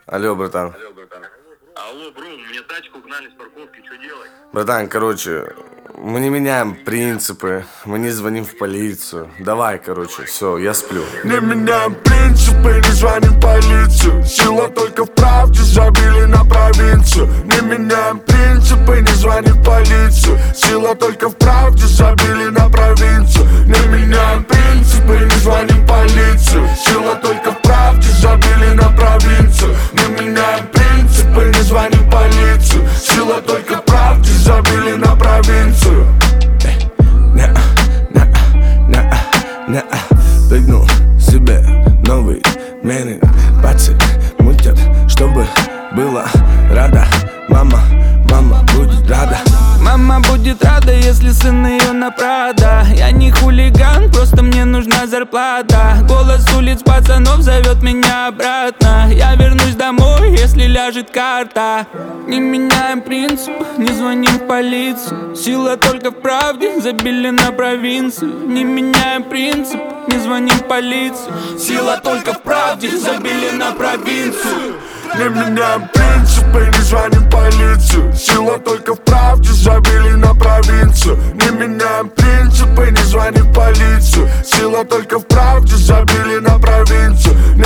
Алло, братан. Алло, бро, мне тачку угнали с парковки, что делать? Братан, короче, мы не меняем принципы, мы не звоним в полицию. Давай, короче, все, я сплю. Не меняем принципы, не звоним в полицию. Сила только в правде, забили на провинцию. Не меняем принципы, не звоним в полицию. Сила только в правде, забили на провинцию. Не меняем принципы, не звоним в полицию. Сила только в правде, забили на провинцию. Не меняем принципы, не звоним в полицию. Сила только в правде, забили на провинцию. Прыгнул себе новый мерин. Пацы мутят, чтобы была рада. Мама будет рада. Мама будет рада, если сын ее на Прада. Я не хулиган, просто мне нужна зарплата. Голос улиц пацанов зовет меня обратно. Я вернусь домой, если ляжет карта. Не меняем принцип, не звоним в полицию. Сила только в правде, забили на провинцию. Не меняем принцип, не звоним в полицию. Сила только в правде, забили на провинцию. Не меняем принципы, не звоним в полицию. Сила только в правде, забили на провинцию. Не меняем принципы, не звоним в полицию. Сила только в правде, забили на провинцию.